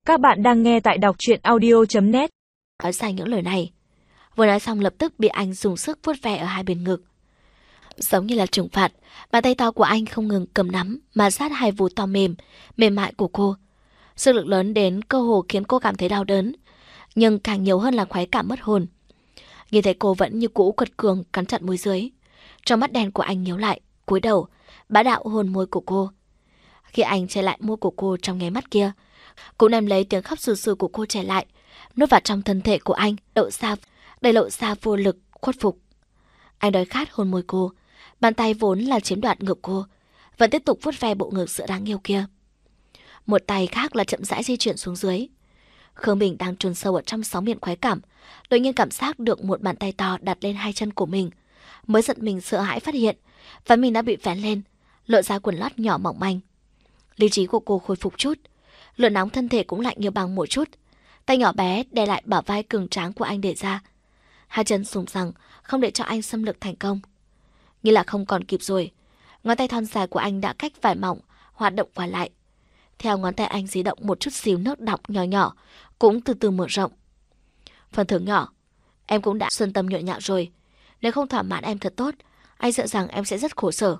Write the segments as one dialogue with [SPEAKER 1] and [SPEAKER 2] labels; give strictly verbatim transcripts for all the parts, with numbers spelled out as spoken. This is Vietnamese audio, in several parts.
[SPEAKER 1] Các bạn đang nghe tại đọc truyện audio chấm net.
[SPEAKER 2] Nói ra những lời này, vừa nói xong lập tức bị anh dùng sức vuốt ve ở hai bên ngực. Giống như là trừng phạt, bàn tay to của anh không ngừng cầm nắm mà sát hai vú to mềm, mềm mại của cô. Sức lực lớn đến cơ hồ khiến cô cảm thấy đau đớn, nhưng càng nhiều hơn là khoái cảm mất hồn. Nhìn thấy cô vẫn như cũ quật cường cắn chặt môi dưới, trong mắt đen của anh nhíu lại, cúi đầu, bá đạo hôn môi của cô. Khi anh che lại môi của cô trong nháy mắt kia, cũng đem lấy tiếng khóc sù sù của cô trẻ lại, nuốt vào trong thân thể của anh, lộ ra, đầy lộ ra vô lực, khuất phục. Anh đói khát hôn môi cô, bàn tay vốn là chiếm đoạt ngực cô, vẫn tiếp tục vuốt ve bộ ngực sữa đáng yêu kia. Một tay khác là chậm rãi di chuyển xuống dưới. Khương Bình đang chôn sâu ở trong sóng biển khoái cảm, đột nhiên cảm giác được một bàn tay to đặt lên hai chân của mình, mới giật mình sợ hãi phát hiện, và mình đã bị vén lên, lộ ra quần lót nhỏ mỏng manh. Lý trí của cô khôi phục chút, lửa nóng thân thể cũng lạnh như băng một chút. Tay nhỏ bé đè lại bả vai cường tráng của anh để ra, hai chân sùng sằng không để cho anh xâm lược thành công. Như là không còn kịp rồi, ngón tay thon dài của anh đã cách vải mỏng hoạt động qua lại. Theo ngón tay anh di động một chút xíu, nước đọng nhỏ nhỏ cũng từ từ mở rộng. Phần thưởng nhỏ, em cũng đã xuân tâm nhộn nhạo rồi. Nếu không thỏa mãn em thật tốt, anh sợ rằng em sẽ rất khổ sở.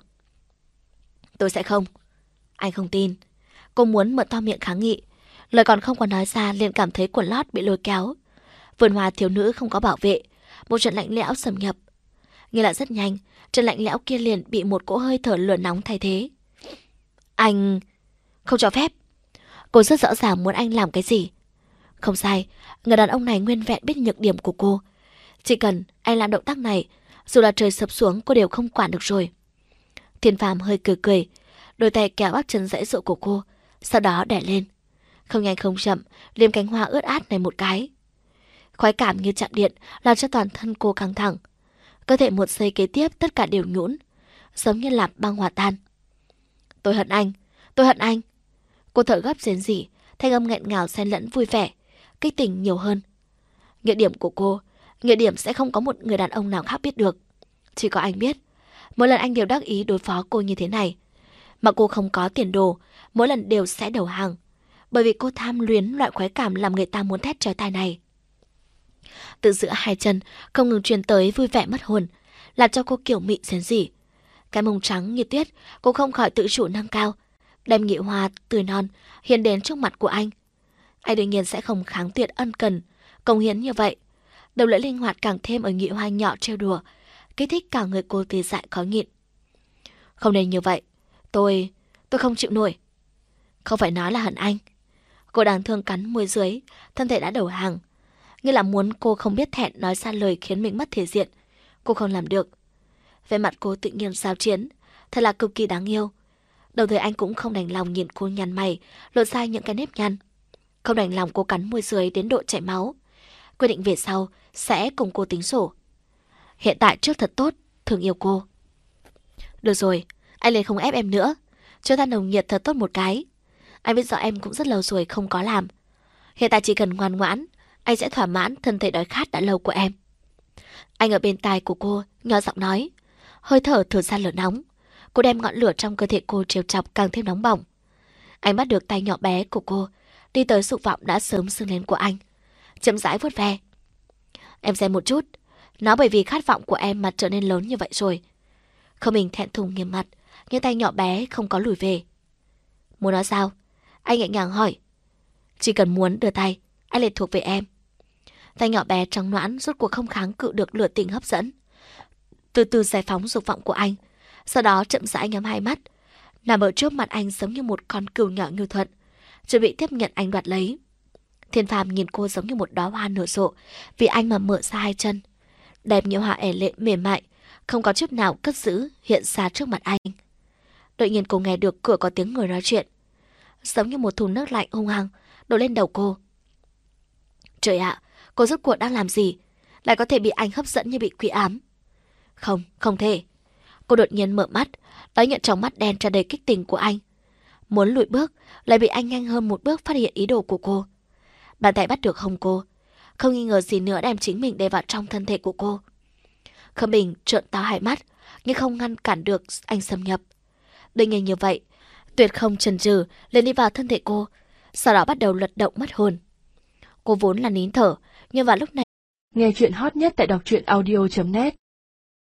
[SPEAKER 2] Tôi sẽ không. Anh không tin. Cô muốn mở to miệng kháng nghị, lời còn không có nói ra liền cảm thấy quần lót bị lôi kéo. Vườn hoa thiếu nữ không có bảo vệ, một trận lạnh lẽo xâm nhập. Nhưng lại rất nhanh, trận lạnh lẽo kia liền bị một cỗ hơi thở lửa nóng thay thế. Anh... không cho phép. Cô rất rõ ràng muốn anh làm cái gì. Không sai, người đàn ông này nguyên vẹn biết nhược điểm của cô. Chỉ cần anh làm động tác này, dù là trời sập xuống cô đều không quản được rồi. Thiên Phàm hơi cười cười, đôi tay kéo bắp chân dãy dụa của cô, sau đó đè lên. Không nhanh không chậm, liếm cánh hoa ướt át này một cái. Khoái cảm như chạm điện làm cho toàn thân cô căng thẳng. Cơ thể một giây kế tiếp tất cả đều nhũn, giống như là băng hòa tan. Tôi hận anh, tôi hận anh. Cô thở gấp rên rỉ, thanh âm nghẹn ngào xen lẫn vui vẻ, kích tình nhiều hơn. Nhược điểm của cô, nhược điểm sẽ không có một người đàn ông nào khác biết được. Chỉ có anh biết. Mỗi lần anh đều đắc ý đối phó cô như thế này, mà cô không có tiền đồ, mỗi lần đều sẽ đầu hàng. Bởi vì cô tham luyến loại khoái cảm làm người ta muốn thét chói tai này. Từ giữa hai chân không ngừng truyền tới vui vẻ mất hồn, làm cho cô kiểu mị rên rỉ. Cái mông trắng như tuyết, cô không khỏi tự chủ nâng cao, đem nhị hoa tươi non hiến đến trước mặt của anh. Anh đương nhiên sẽ không kháng tuyệt ân cần, công hiến như vậy. Đầu lưỡi linh hoạt càng thêm ở nhị hoa nhỏ trêu đùa, kích thích cả người cô tê dại khó nhịn. Không nên như vậy, tôi, tôi không chịu nổi. Không phải nói là hận anh. Cô đáng thương cắn môi dưới, thân thể đã đầu hàng. Như là muốn cô không biết thẹn nói ra lời khiến mình mất thể diện. Cô không làm được. Về mặt cô tự nhiên giao chiến, thật là cực kỳ đáng yêu. Đồng thời anh cũng không đành lòng nhìn cô nhăn mày, lộ ra những cái nếp nhăn. Không đành lòng cô cắn môi dưới đến độ chảy máu. Quyết định về sau sẽ cùng cô tính sổ. Hiện tại trước thật tốt, thương yêu cô. Được rồi, anh liền không ép em nữa. Cho ta nồng nhiệt thật tốt một cái. Anh biết rõ em cũng rất lâu rồi không có làm. Hiện tại chỉ cần ngoan ngoãn, anh sẽ thỏa mãn thân thể đói khát đã lâu của em. Anh ở bên tai của cô, nhỏ giọng nói. Hơi thở thở ra lửa nóng. Cô đem ngọn lửa trong cơ thể cô trêu chọc càng thêm nóng bỏng. Anh bắt được tay nhỏ bé của cô, đi tới dục vọng đã sớm sưng lên của anh, chậm rãi vuốt ve. Em xem một chút, nó bởi vì khát vọng của em mà trở nên lớn như vậy rồi. Không mình thẹn thùng nghiêm mặt, nhưng tay nhỏ bé không có lùi về. Muốn nói sao? Anh nhẹ nhàng hỏi. Chỉ cần muốn đưa tay, anh liền thuộc về em. Tay nhỏ bé trắng nõn rốt cuộc không kháng cự được lửa tình hấp dẫn, từ từ giải phóng dục vọng của anh, sau đó chậm rãi nhắm hai mắt, nằm ở trước mặt anh giống như một con cừu nhỏ nhu thuận, chuẩn bị tiếp nhận anh đoạt lấy. Thiên Phàm nhìn cô giống như một đóa hoa nở rộ, vì anh mà mở ra hai chân, đẹp như hoa ẻ lệ mềm mại, không có chút nào cất giữ hiện ra trước mặt anh. Đột nhiên cô nghe được cửa có tiếng người nói chuyện, giống như một thùng nước lạnh hung hăng đổ lên đầu cô. Trời ạ, cô rốt cuộc đang làm gì? Lại có thể bị anh hấp dẫn như bị quỷ ám? Không, không thể. Cô đột nhiên mở mắt, đón nhận trong mắt đen tràn đầy kích tình của anh. Muốn lùi bước, lại bị anh nhanh hơn một bước phát hiện ý đồ của cô. Bàn tay bắt được hông cô, không nghi ngờ gì nữa đem chính mình đè vào trong thân thể của cô. Khâm Bình trợn to hai mắt, nhưng không ngăn cản được anh xâm nhập. Đương nhiên như vậy, tuyệt không chần chừ lên đi vào thân thể cô, sau đó bắt đầu luật động mất hồn. Cô vốn là nín thở, nhưng vào lúc này
[SPEAKER 1] nghe chuyện hot nhất tại đọc truyện audio chấm net.